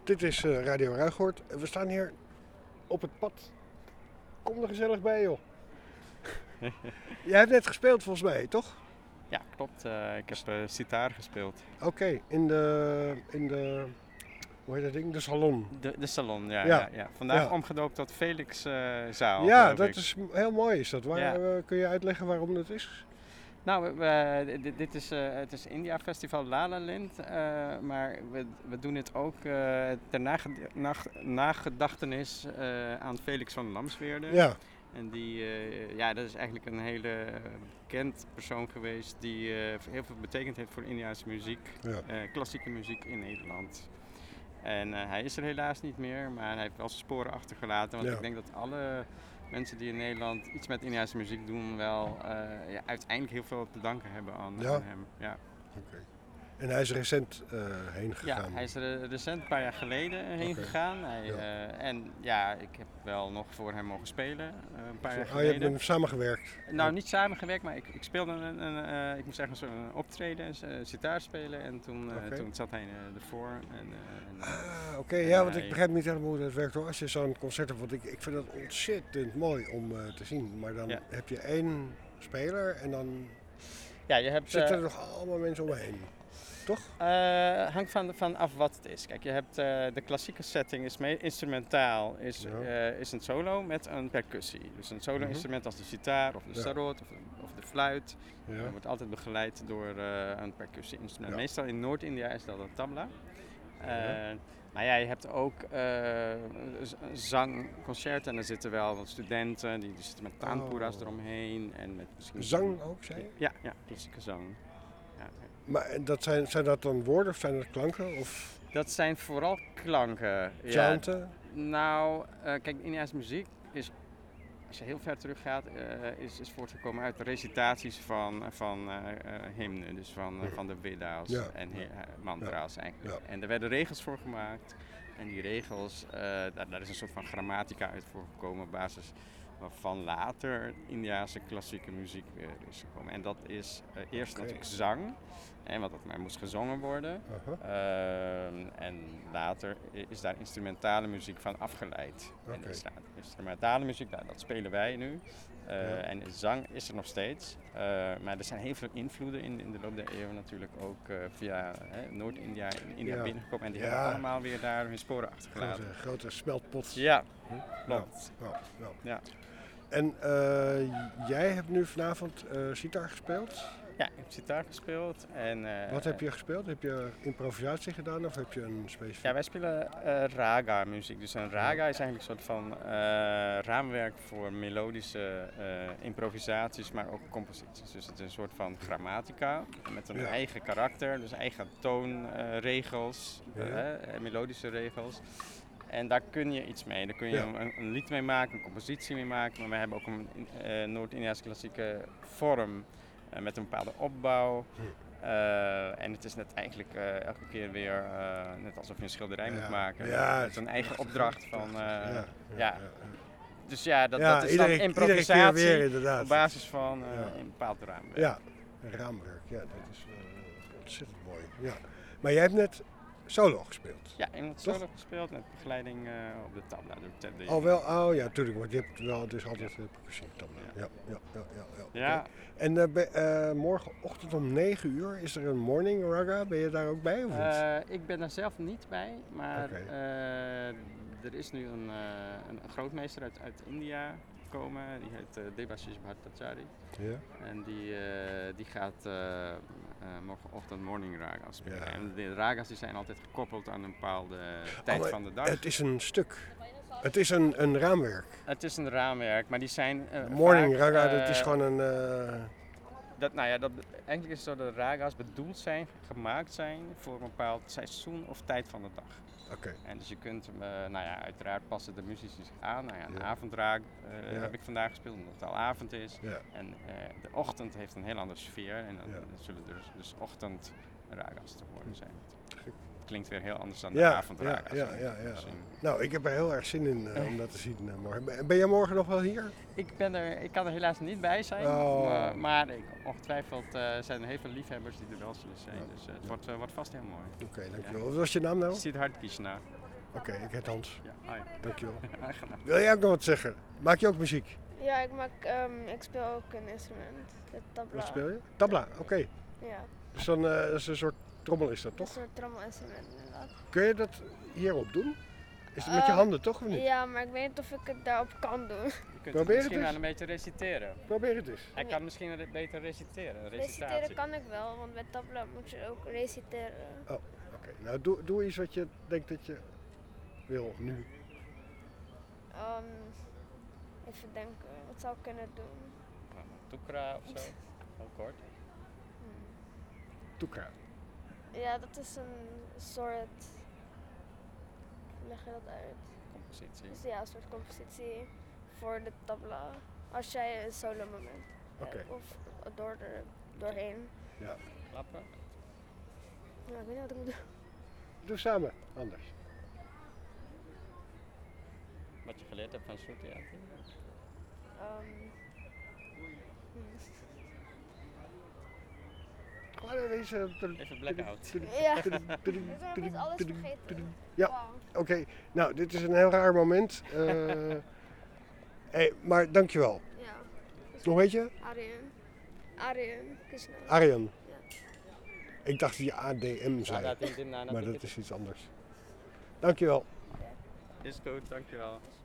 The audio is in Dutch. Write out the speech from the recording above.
Dit is Radio Ruigoord. We staan hier op het pad. Kom er gezellig bij, joh. Jij hebt net gespeeld volgens mij, toch? Ja, klopt. Ik heb sitaar gespeeld. Oké, in de hoe heet dat ding? De salon. De salon, ja. Ja. Vandaag omgedoopt tot Felix Zaal. Ja, dat is heel mooi. Is dat. Kun je uitleggen waarom dat is? Nou, het is India Festival La La Land, maar we doen het ook ter nagedachtenis aan Felix van Lamsweerde. Ja. En dat is eigenlijk een hele bekend persoon geweest die heel veel betekend heeft voor Indiase muziek, klassieke muziek in Nederland. En hij is er helaas niet meer, maar hij heeft wel zijn sporen achtergelaten. Want ik denk dat alle mensen die in Nederland iets met Indiase muziek doen wel uiteindelijk heel veel te danken hebben aan hem. Ja. Okay. En hij is recent heen gegaan? Ja, hij is recent een paar jaar geleden heen gegaan. Ik heb wel nog voor hem mogen spelen, een paar jaar geleden. Je hebt met hem samengewerkt? Nou, niet samengewerkt, maar ik speelde ik moet zeggen, een optreden, gitaar spelen en toen zat hij ervoor. Want ik begrijp niet helemaal hoe dat werkt hoor. Als je zo'n concert hebt, want ik vind dat ontzettend mooi om te zien. Maar dan heb je één speler en dan zitten er nog allemaal mensen omheen. Toch? Hangt van af wat het is. Kijk, je hebt de klassieke setting is instrumentaal, is een solo met een percussie. Dus een solo-instrument als de gitaar of de sarod of de fluit. Wordt altijd begeleid door een percussie-instrument. Meestal in Noord-India is dat een tabla. Maar je hebt ook zangconcerten en er zitten wel wat studenten die zitten met tanpura's eromheen. En met misschien zang ook, zei je? Ja, klassieke zang. Maar zijn dat dan woorden of zijn dat klanken? Of? Dat zijn vooral klanken. Chanten? Nou, kijk, Indiase muziek is, als je heel ver terug gaat, is voortgekomen uit de recitaties van hymnen, dus van de Veda's en mantra's eigenlijk. Ja. En er werden regels voor gemaakt en die regels, daar is een soort van grammatica uit voorgekomen op basis waarvan later Indiase klassieke muziek weer is gekomen. En dat is eerst natuurlijk zang, want dat moest gezongen worden. En later is daar instrumentale muziek van afgeleid. En instrumentale muziek, dat spelen wij nu. En zang is er nog steeds. Maar er zijn heel veel invloeden in de loop der eeuwen natuurlijk ook via Noord-India in India binnengekomen. En die hebben allemaal weer daar hun sporen achtergelaten. Grote smeltpot. Ja, klopt. Ja. En jij hebt nu vanavond sitar gespeeld? Ja, ik heb sitar gespeeld. Wat heb je gespeeld? Heb je improvisatie gedaan of heb je een specifiek? Ja, wij spelen raga muziek. Dus een raga is eigenlijk een soort van raamwerk voor melodische improvisaties, maar ook composities. Dus het is een soort van grammatica met een eigen karakter, dus eigen toonregels, melodische regels. En daar kun je iets mee. Daar kun je een lied mee maken, een compositie mee maken. Maar we hebben ook een Noord-Indiaanse klassieke vorm met een bepaalde opbouw. En het is net eigenlijk elke keer weer net alsof je een schilderij moet maken. Met een eigen opdracht van... Dus dat is dan improvisatie weer, op basis van een bepaald raamwerk. Ja, een raamwerk. Ja, dat is ontzettend mooi. Ja. Maar jij hebt net solo gespeeld. Ja, ik heb solo gespeeld met begeleiding op de tabla. Tuurlijk, want je hebt wel, het is altijd percussie tabla. Ja. En morgenochtend om 9 uur is er een morning raga. Ben je daar ook bij of niet? Ik ben er zelf niet bij, maar er is nu een grootmeester uit India gekomen. Die heet Debashish Bhattacharya. Ja. En die gaat morgenochtend morning raga spelen. Ja. En de raga's die zijn altijd gekoppeld aan een bepaalde tijd van de dag. Het is een stuk. Het is een raamwerk. Het is een raamwerk, maar die zijn morning raga, dat is gewoon een... eigenlijk is het zo dat de raga's bedoeld zijn, gemaakt zijn voor een bepaald seizoen of tijd van de dag. En dus je kunt, uiteraard passen de muzici zich aan. Een avondraag heb ik vandaag gespeeld omdat het al avond is. Ja. En de ochtend heeft een heel andere sfeer en dan zullen er dus ochtendraga's te horen zijn. Klinkt weer heel anders dan de avondraga's. Ja. Nou, ik heb er heel erg zin in om dat te zien morgen. Ben jij morgen nog wel hier? Ik kan er helaas niet bij zijn, maar ongetwijfeld zijn er heel veel liefhebbers die er wel zullen zijn. Dus het wordt vast heel mooi. Oké, dankjewel. Wat was je naam nou? Siddharth Krishna. Oké, ik heet Hans. Ja, hi. Dankjewel. Wil jij ook nog wat zeggen? Maak je ook muziek? Ja, ik speel ook een instrument. De tabla. Wat speel je? Tabla, oké. Ja. Dus dan dat is een soort trommel is dat toch? Een soort trommelinstrument inderdaad. Kun je dat hierop doen? Is het met je handen toch of niet? Ja, maar ik weet niet of ik het daarop kan doen. Je kunt Probeer het misschien eens. wel een beetje reciteren. Probeer het eens. Hij kan misschien beter reciteren. Reciteren kan ik wel, want bij tabla moet je ook reciteren. Oh, oké. Nou, doe iets wat je denkt dat je wil nu. Even denken, wat zou ik kunnen doen? Toekra of zo. Heel kort. Toekra. Ja, dat is een soort... Hoe leg je dat uit? Compositie. Dus ja, een soort compositie voor de tabla. Als jij een solo moment hebt, of doorheen. Ja. Klappen. Ja, ik weet niet wat ik moet doen. Doe samen, anders. Wat je geleerd hebt van Soetheater. Gewoon even blackout. Ja, ik ben alles vergeten. Ja, Wow. Oké. Nou, dit is een heel raar moment. Hey, maar dankjewel. Ja. Hoe heet je? Aryan Krishna. Aryan. Ja. Ik dacht dat je ADM zei, Maar maar dat is iets anders. Dankjewel. Is goed, dankjewel.